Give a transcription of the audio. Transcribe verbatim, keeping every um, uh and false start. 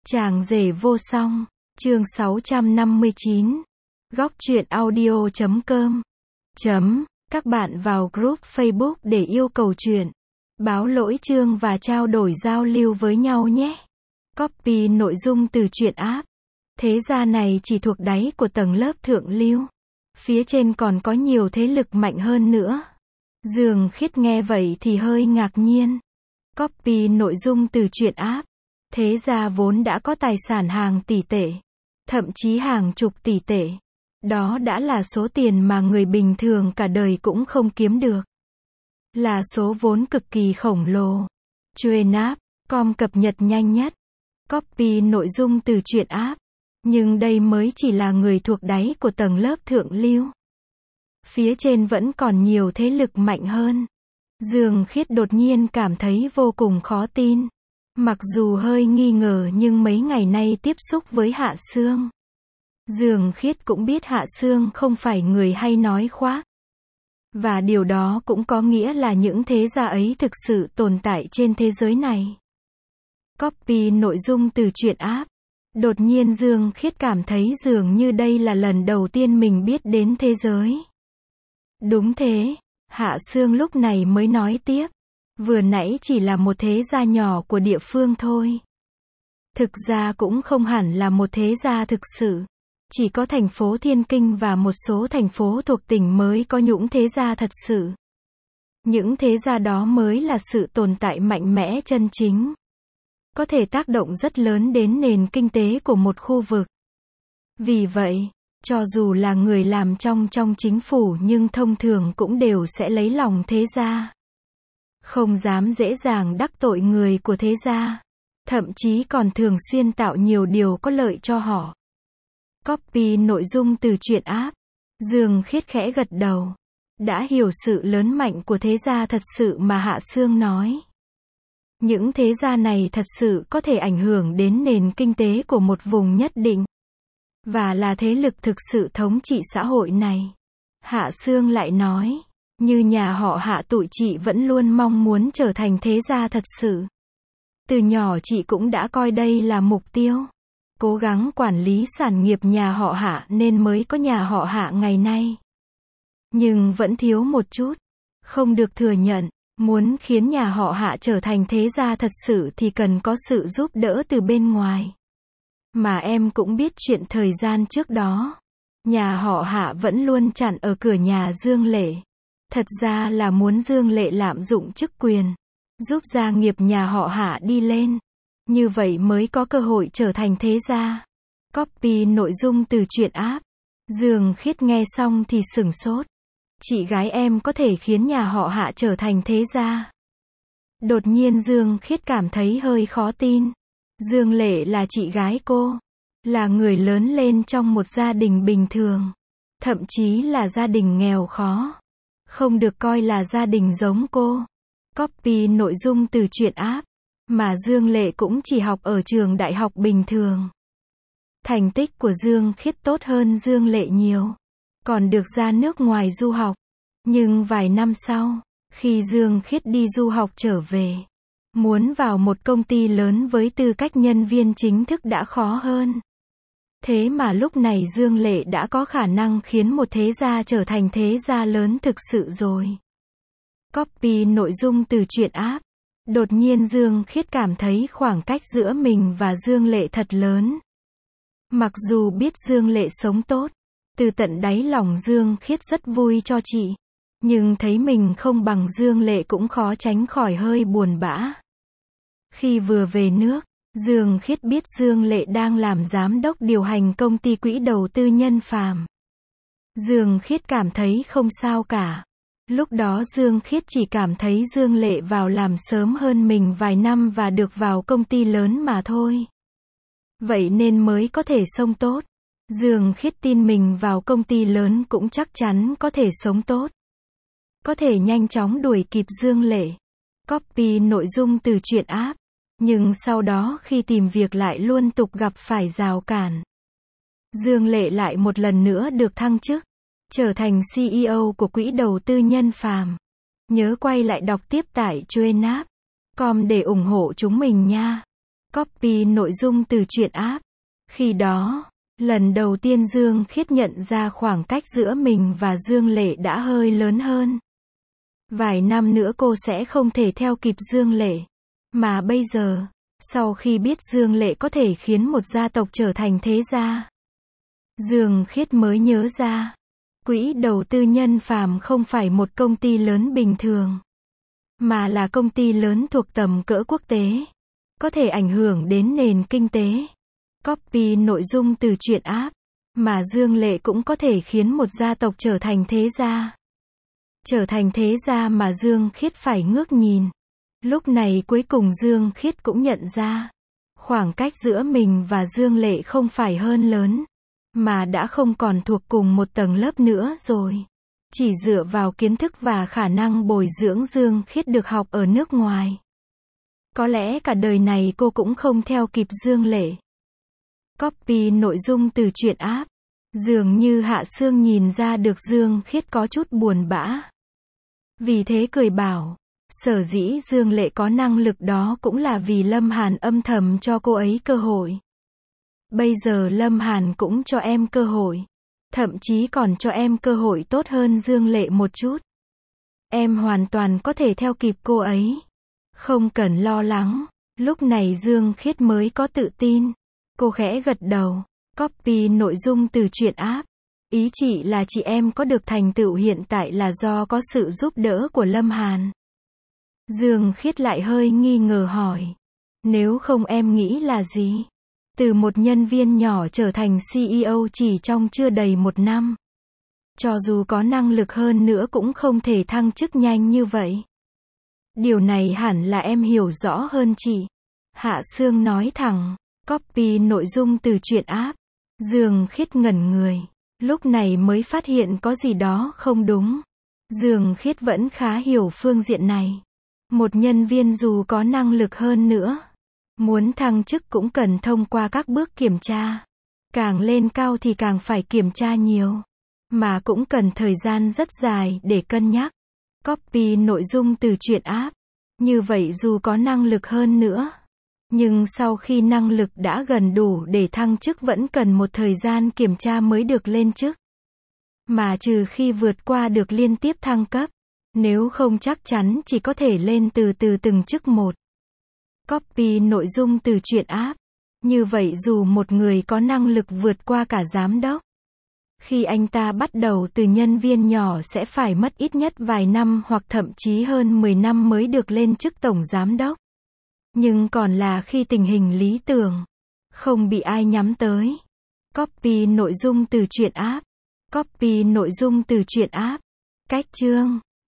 Chàng rể vô song, chương sáu trăm năm mươi chín. Góc truyện audio chấm com. Chấm, các bạn vào group Facebook để yêu cầu truyện, báo lỗi chương và trao đổi giao lưu với nhau nhé. Copy nội dung từ truyện app. Thế gia này chỉ thuộc đáy của tầng lớp thượng lưu. Phía trên còn có nhiều thế lực mạnh hơn nữa. Dương Khiết nghe vậy thì hơi ngạc nhiên. Copy nội dung từ truyện app. Thế gia vốn đã có tài sản hàng tỷ tệ, thậm chí hàng chục tỷ tệ. Đó đã là số tiền mà người bình thường cả đời cũng không kiếm được. Là số vốn cực kỳ khổng lồ. Truyện app, com cập nhật nhanh nhất. Copy nội dung từ truyện app. Nhưng đây mới chỉ là người thuộc đáy của tầng lớp thượng lưu. Phía trên vẫn còn nhiều thế lực mạnh hơn. Dương Khiết đột nhiên cảm thấy vô cùng khó tin. Mặc dù hơi nghi ngờ nhưng mấy ngày nay tiếp xúc với Hạ Sương, Dương Khiết cũng biết Hạ Sương không phải người hay nói khoác. Và điều đó cũng có nghĩa là những thế gia ấy thực sự tồn tại trên thế giới này. Copy nội dung từ truyện app. Đột nhiên Dương Khiết cảm thấy dường như đây là lần đầu tiên mình biết đến thế giới. Đúng thế, Hạ Sương lúc này mới nói tiếp. Vừa nãy chỉ là một thế gia nhỏ của địa phương thôi. Thực ra cũng không hẳn là một thế gia thực sự. Chỉ có thành phố Thiên Kinh và một số thành phố thuộc tỉnh mới có những thế gia thật sự. Những thế gia đó mới là sự tồn tại mạnh mẽ chân chính. Có thể tác động rất lớn đến nền kinh tế của một khu vực. Vì vậy, cho dù là người làm trong trong chính phủ nhưng thông thường cũng đều sẽ lấy lòng thế gia. Không dám dễ dàng đắc tội người của thế gia. Thậm chí còn thường xuyên tạo nhiều điều có lợi cho họ. Copy nội dung từ truyện app. Dương Khiết khẽ gật đầu. Đã hiểu sự lớn mạnh của thế gia thật sự mà Hạ Sương nói. Những thế gia này thật sự có thể ảnh hưởng đến nền kinh tế của một vùng nhất định. Và là thế lực thực sự thống trị xã hội này. Hạ Sương lại nói. Như nhà họ Hạ tụi chị vẫn luôn mong muốn trở thành thế gia thật sự. Từ nhỏ chị cũng đã coi đây là mục tiêu. Cố gắng quản lý sản nghiệp nhà họ Hạ nên mới có nhà họ Hạ ngày nay. Nhưng vẫn thiếu một chút. Không được thừa nhận. Muốn khiến nhà họ Hạ trở thành thế gia thật sự thì cần có sự giúp đỡ từ bên ngoài. Mà em cũng biết chuyện thời gian trước đó. Nhà họ Hạ vẫn luôn chặn ở cửa nhà Dương Lệ. Thật ra là muốn Dương Lệ lạm dụng chức quyền, giúp gia nghiệp nhà họ Hạ đi lên. Như vậy mới có cơ hội trở thành thế gia. Copy nội dung từ truyện app. Dương Khiết nghe xong thì sửng sốt. Chị gái em có thể khiến nhà họ Hạ trở thành thế gia. Đột nhiên Dương Khiết cảm thấy hơi khó tin. Dương Lệ là chị gái cô. Là người lớn lên trong một gia đình bình thường. Thậm chí là gia đình nghèo khó. Không được coi là gia đình giống cô. Copy nội dung từ truyện app. Mà Dương Lệ cũng chỉ học ở trường đại học bình thường. Thành tích của Dương Khiết tốt hơn Dương Lệ nhiều. Còn được ra nước ngoài du học. Nhưng vài năm sau, khi Dương Khiết đi du học trở về, muốn vào một công ty lớn với tư cách nhân viên chính thức đã khó hơn. Thế mà lúc này Dương Lệ đã có khả năng khiến một thế gia trở thành thế gia lớn thực sự rồi. Copy nội dung từ truyện app. Đột nhiên Dương Khiết cảm thấy khoảng cách giữa mình và Dương Lệ thật lớn. Mặc dù biết Dương Lệ sống tốt, từ tận đáy lòng Dương Khiết rất vui cho chị. Nhưng thấy mình không bằng Dương Lệ cũng khó tránh khỏi hơi buồn bã. Khi vừa về nước, Dương Khiết biết Dương Lệ đang làm giám đốc điều hành công ty quỹ đầu tư Nhân Phàm. Dương Khiết cảm thấy không sao cả. Lúc đó Dương Khiết chỉ cảm thấy Dương Lệ vào làm sớm hơn mình vài năm và được vào công ty lớn mà thôi. Vậy nên mới có thể sống tốt. Dương Khiết tin mình vào công ty lớn cũng chắc chắn có thể sống tốt. Có thể nhanh chóng đuổi kịp Dương Lệ. Copy nội dung từ truyện app. Nhưng sau đó khi tìm việc lại luôn tục gặp phải rào cản. Dương Lệ lại một lần nữa được thăng chức. Trở thành xê e ô của quỹ đầu tư Nhân Phàm. Nhớ quay lại đọc tiếp tại truyện app. com để ủng hộ chúng mình nha. Copy nội dung từ truyện app. Khi đó, lần đầu tiên Dương Khiết nhận ra khoảng cách giữa mình và Dương Lệ đã hơi lớn hơn. Vài năm nữa cô sẽ không thể theo kịp Dương Lệ. Mà bây giờ, sau khi biết Dương Lệ có thể khiến một gia tộc trở thành thế gia, Dương Khiết mới nhớ ra, quỹ đầu tư Nhân Phàm không phải một công ty lớn bình thường, mà là công ty lớn thuộc tầm cỡ quốc tế, có thể ảnh hưởng đến nền kinh tế. Copy nội dung từ truyện app, mà Dương Lệ cũng có thể khiến một gia tộc trở thành thế gia. Trở thành thế gia mà Dương Khiết phải ngước nhìn. Lúc này cuối cùng Dương Khiết cũng nhận ra, khoảng cách giữa mình và Dương Lệ không phải hơn lớn, mà đã không còn thuộc cùng một tầng lớp nữa rồi. Chỉ dựa vào kiến thức và khả năng bồi dưỡng Dương Khiết được học ở nước ngoài, có lẽ cả đời này cô cũng không theo kịp Dương Lệ. Copy nội dung từ truyện app. Dường như Hạ Sương nhìn ra được Dương Khiết có chút buồn bã. Vì thế cười bảo, sở dĩ Dương Lệ có năng lực đó cũng là vì Lâm Hàn âm thầm cho cô ấy cơ hội. Bây giờ Lâm Hàn cũng cho em cơ hội. Thậm chí còn cho em cơ hội tốt hơn Dương Lệ một chút. Em hoàn toàn có thể theo kịp cô ấy. Không cần lo lắng. Lúc này Dương Khiết mới có tự tin. Cô khẽ gật đầu. Copy nội dung từ truyện app. Ý chị là chị em có được thành tựu hiện tại là do có sự giúp đỡ của Lâm Hàn. Dương Khiết lại hơi nghi ngờ hỏi. Nếu không em nghĩ là gì? Từ một nhân viên nhỏ trở thành xê e ô chỉ trong chưa đầy một năm. Cho dù có năng lực hơn nữa cũng không thể thăng chức nhanh như vậy. Điều này hẳn là em hiểu rõ hơn chị. Hạ Sương nói thẳng. Copy nội dung từ truyện app. Dương Khiết ngẩn người. Lúc này mới phát hiện có gì đó không đúng. Dương Khiết vẫn khá hiểu phương diện này. Một nhân viên dù có năng lực hơn nữa, muốn thăng chức cũng cần thông qua các bước kiểm tra. Càng lên cao thì càng phải kiểm tra nhiều. Mà cũng cần thời gian rất dài để cân nhắc. Copy nội dung từ truyện app. Như vậy dù có năng lực hơn nữa, nhưng sau khi năng lực đã gần đủ để thăng chức vẫn cần một thời gian kiểm tra mới được lên chức. Mà trừ khi vượt qua được liên tiếp thăng cấp, nếu không chắc chắn chỉ có thể lên từ từ từng chức một. Copy nội dung từ truyện app. Như vậy dù một người có năng lực vượt qua cả giám đốc, khi anh ta bắt đầu từ nhân viên nhỏ sẽ phải mất ít nhất vài năm hoặc thậm chí hơn mười năm mới được lên chức tổng giám đốc. Nhưng còn là khi tình hình lý tưởng, không bị ai nhắm tới. Copy nội dung từ truyện app. Copy nội dung từ truyện app. Cách chương